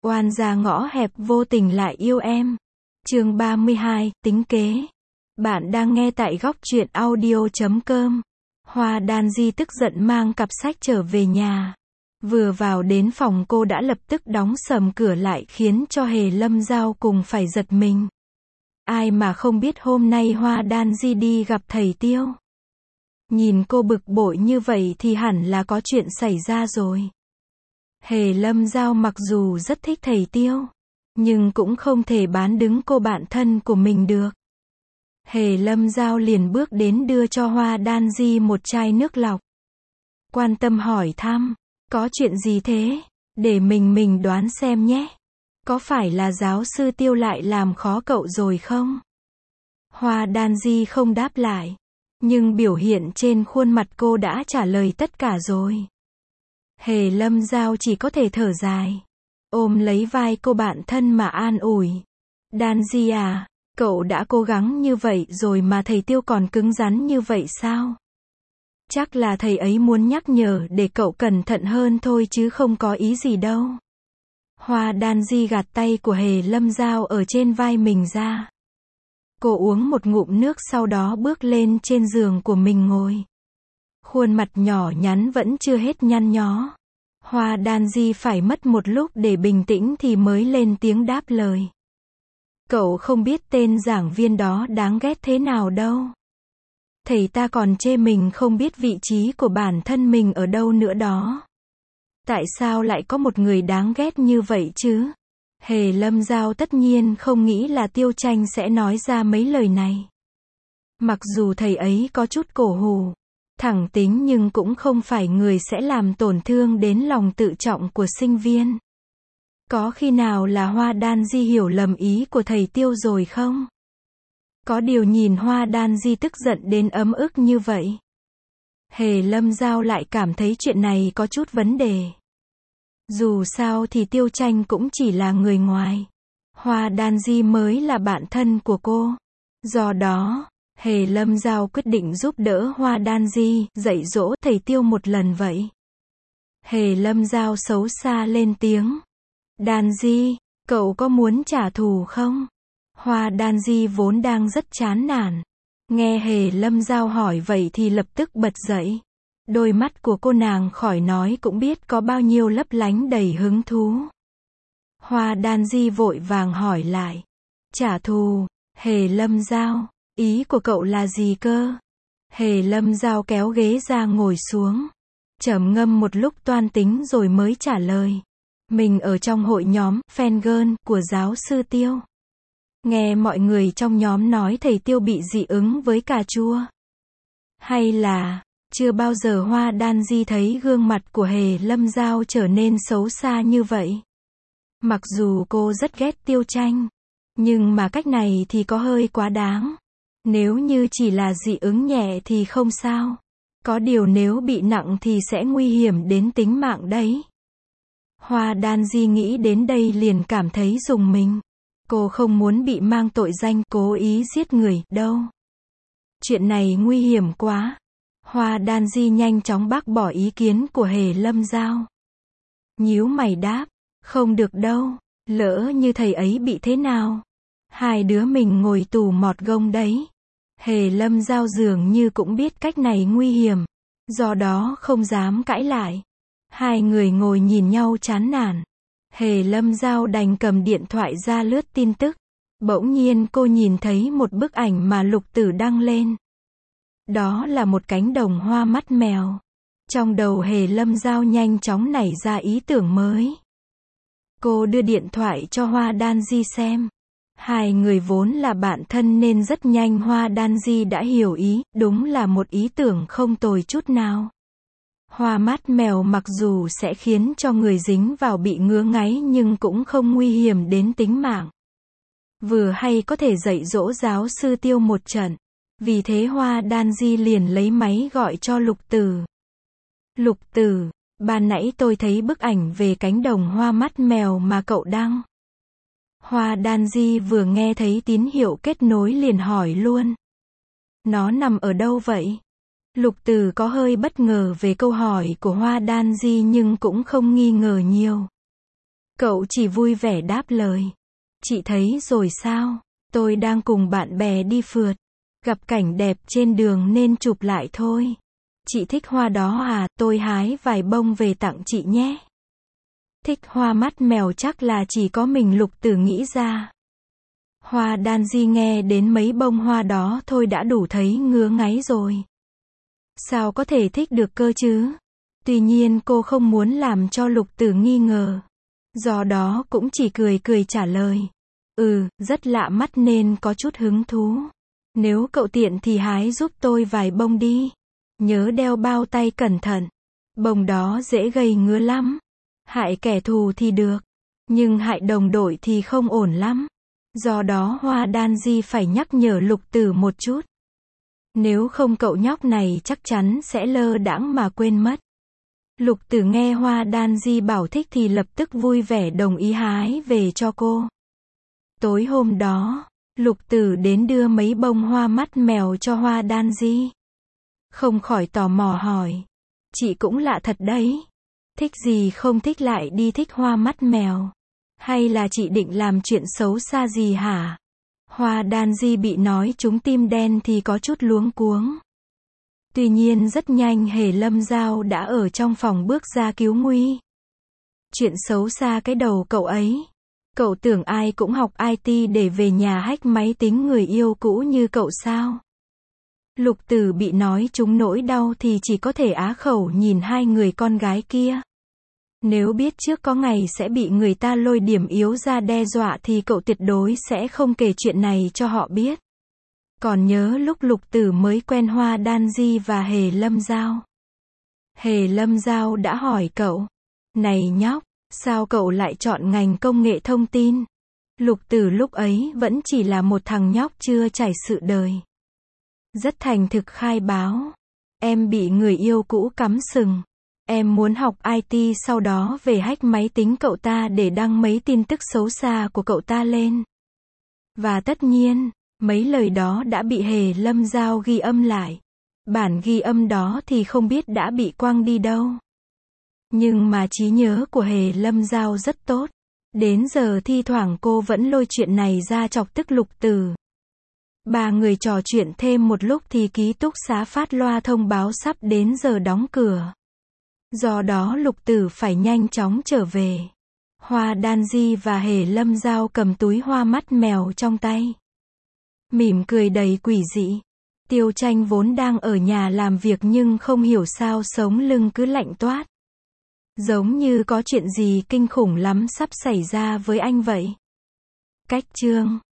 Oan gia ngõ hẹp vô tình lại yêu em. Chương 32, tính kế. Bạn đang nghe tại góc truyện audio.com. Hoa Đan Di tức giận mang cặp sách trở về nhà. Vừa vào đến phòng cô đã lập tức đóng sầm cửa lại khiến cho Hề Lâm Giao cùng phải giật mình. Ai mà không biết hôm nay Hoa Đan Di đi gặp thầy Tiêu. Nhìn cô bực bội như vậy thì hẳn là có chuyện xảy ra rồi. Hề Lâm Giao mặc dù rất thích thầy Tiêu, nhưng cũng không thể bán đứng cô bạn thân của mình được. Hề Lâm Giao liền bước đến đưa cho Hoa Đan Di một chai nước lọc. Quan tâm hỏi thăm, có chuyện gì thế? Để mình đoán xem nhé. Có phải là giáo sư Tiêu lại làm khó cậu rồi không? Hoa Đan Di không đáp lại, nhưng biểu hiện trên khuôn mặt cô đã trả lời tất cả rồi. Hề Lâm Giao chỉ có thể thở dài, ôm lấy vai cô bạn thân mà an ủi. Đan Di à, cậu đã cố gắng như vậy rồi mà thầy Tiêu còn cứng rắn như vậy sao? Chắc là thầy ấy muốn nhắc nhở để cậu cẩn thận hơn thôi chứ không có ý gì đâu. Hoa Đan Di gạt tay của Hề Lâm Giao ở trên vai mình ra. Cô uống một ngụm nước sau đó bước lên trên giường của mình ngồi. Khuôn mặt nhỏ nhắn vẫn chưa hết nhăn nhó. Hoa Đan Di phải mất một lúc để bình tĩnh thì mới lên tiếng đáp lời. Cậu không biết tên giảng viên đó đáng ghét thế nào đâu. Thầy ta còn chê mình không biết vị trí của bản thân mình ở đâu nữa đó. Tại sao lại có một người đáng ghét như vậy chứ? Hề Lâm Giao tất nhiên không nghĩ là Tiêu Tranh sẽ nói ra mấy lời này. Mặc dù thầy ấy có chút cổ hủ, thẳng tính nhưng cũng không phải người sẽ làm tổn thương đến lòng tự trọng của sinh viên. Có khi nào là Hoa Đan Di hiểu lầm ý của thầy Tiêu rồi không? Có điều nhìn Hoa Đan Di tức giận đến ấm ức như vậy, Hề Lâm Giao lại cảm thấy chuyện này có chút vấn đề. Dù sao thì Tiêu Tranh cũng chỉ là người ngoài. Hoa Đan Di mới là bạn thân của cô. Do đó, Hề Lâm Giao quyết định giúp đỡ Hoa Đan Di dạy dỗ thầy Tiêu một lần vậy. Hề Lâm Giao xấu xa lên tiếng. Đan Di, cậu có muốn trả thù không? Hoa Đan Di vốn đang rất chán nản. Nghe Hề Lâm Giao hỏi vậy thì lập tức bật dậy. Đôi mắt của cô nàng khỏi nói cũng biết có bao nhiêu lấp lánh đầy hứng thú. Hoa Đan Di vội vàng hỏi lại. Trả thù, Hề Lâm Giao, ý của cậu là gì cơ? Hề Lâm Giao kéo ghế ra ngồi xuống, trầm ngâm một lúc toan tính rồi mới trả lời. Mình ở trong hội nhóm fan girl của giáo sư Tiêu. Nghe mọi người trong nhóm nói thầy Tiêu bị dị ứng với cà chua. Hay là, chưa bao giờ Hoa Đan Di thấy gương mặt của Hề Lâm Giao trở nên xấu xa như vậy. Mặc dù cô rất ghét Tiêu Tranh, nhưng mà cách này thì có hơi quá đáng. Nếu như chỉ là dị ứng nhẹ thì không sao. Có điều nếu bị nặng thì sẽ nguy hiểm đến tính mạng đấy. Hoa Đan Di nghĩ đến đây liền cảm thấy rùng mình. Cô không muốn bị mang tội danh cố ý giết người đâu. Chuyện này nguy hiểm quá. Hoa Đan Di nhanh chóng bác bỏ ý kiến của Hề Lâm Giao. Nhíu mày đáp, không được đâu, lỡ như thầy ấy bị thế nào? Hai đứa mình ngồi tù mọt gông đấy. Hề Lâm Giao dường như cũng biết cách này nguy hiểm, do đó không dám cãi lại. Hai người ngồi nhìn nhau chán nản. Hề Lâm Giao đành cầm điện thoại ra lướt tin tức. Bỗng nhiên cô nhìn thấy một bức ảnh mà Lục Tử đăng lên. Đó là một cánh đồng hoa mắt mèo. Trong đầu Hề Lâm Giao nhanh chóng nảy ra ý tưởng mới. Cô đưa điện thoại cho Hoa Đan Di xem. Hai người vốn là bạn thân nên rất nhanh Hoa Đan Di đã hiểu ý, đúng là một ý tưởng không tồi chút nào. Hoa mắt mèo mặc dù sẽ khiến cho người dính vào bị ngứa ngáy nhưng cũng không nguy hiểm đến tính mạng. Vừa hay có thể dạy dỗ giáo sư Tiêu một trận. Vì thế Hoa Đan Di liền lấy máy gọi cho Lục Tử. Lục Tử, ban nãy tôi thấy bức ảnh về cánh đồng hoa mắt mèo mà cậu đăng. Hoa Đan Di vừa nghe thấy tín hiệu kết nối liền hỏi luôn. Nó nằm ở đâu vậy? Lục Tử có hơi bất ngờ về câu hỏi của Hoa Đan Di nhưng cũng không nghi ngờ nhiều. Cậu chỉ vui vẻ đáp lời. Chị thấy rồi sao? Tôi đang cùng bạn bè đi phượt. Gặp cảnh đẹp trên đường nên chụp lại thôi. Chị thích hoa đó à? Tôi hái vài bông về tặng chị nhé. Thích hoa mắt mèo chắc là chỉ có mình Lục Tử nghĩ ra. Hoa đan di nghe đến mấy bông hoa đó thôi đã đủ thấy ngứa ngáy rồi. Sao có thể thích được cơ chứ? Tuy nhiên cô không muốn làm cho Lục Tử nghi ngờ. Do đó cũng chỉ cười cười trả lời. Rất lạ mắt nên có chút hứng thú. Nếu cậu tiện thì hái giúp tôi vài bông đi. Nhớ đeo bao tay cẩn thận. Bông đó dễ gây ngứa lắm. Hại kẻ thù thì được. Nhưng hại đồng đội thì không ổn lắm. Do đó Hoa đan di phải nhắc nhở Lục Tử một chút. Nếu không cậu nhóc này chắc chắn sẽ lơ đãng mà quên mất. Lục Tử nghe Hoa đan di bảo thích thì lập tức vui vẻ đồng ý hái về cho cô. Tối hôm đó, Lục Tử đến đưa mấy bông hoa mắt mèo cho Hoa đan di. Không khỏi tò mò hỏi. Chị cũng lạ thật đấy. Thích gì không thích lại đi thích hoa mắt mèo. Hay là chị định làm chuyện xấu xa gì hả? Hoa đan di bị nói trúng tim đen thì có chút luống cuống. Tuy nhiên rất nhanh Hề Lâm Giao đã ở trong phòng bước ra cứu nguy. Chuyện xấu xa cái đầu cậu ấy. Cậu tưởng ai cũng học IT để về nhà hack máy tính người yêu cũ như cậu sao? Lục Tử bị nói trúng nỗi đau thì chỉ có thể á khẩu nhìn hai người con gái kia. Nếu biết trước có ngày sẽ bị người ta lôi điểm yếu ra đe dọa thì cậu tuyệt đối sẽ không kể chuyện này cho họ biết. Còn nhớ lúc Lục Tử mới quen Hoa đan di và Hề Lâm Giao. Hề Lâm Giao đã hỏi cậu. Này nhóc, sao cậu lại chọn ngành công nghệ thông tin? Lục Tử lúc ấy vẫn chỉ là một thằng nhóc chưa trải sự đời. Rất thành thực khai báo. Em bị người yêu cũ cắm sừng. Em muốn học IT sau đó về hack máy tính cậu ta để đăng mấy tin tức xấu xa của cậu ta lên. Và tất nhiên, mấy lời đó đã bị Hề Lâm Giao ghi âm lại. Bản ghi âm đó thì không biết đã bị quăng đi đâu. Nhưng mà trí nhớ của Hề Lâm Giao rất tốt. Đến giờ thi thoảng cô vẫn lôi chuyện này ra chọc tức Lục Tử. Ba người trò chuyện thêm một lúc thì ký túc xá phát loa thông báo sắp đến giờ đóng cửa. Do đó Lục Tử phải nhanh chóng trở về. Hoa đan di và Hề Lâm Giao cầm túi hoa mắt mèo trong tay. Mỉm cười đầy quỷ dị. Tiêu Tranh vốn đang ở nhà làm việc nhưng không hiểu sao sống lưng cứ lạnh toát. Giống như có chuyện gì kinh khủng lắm sắp xảy ra với anh vậy. Cách chương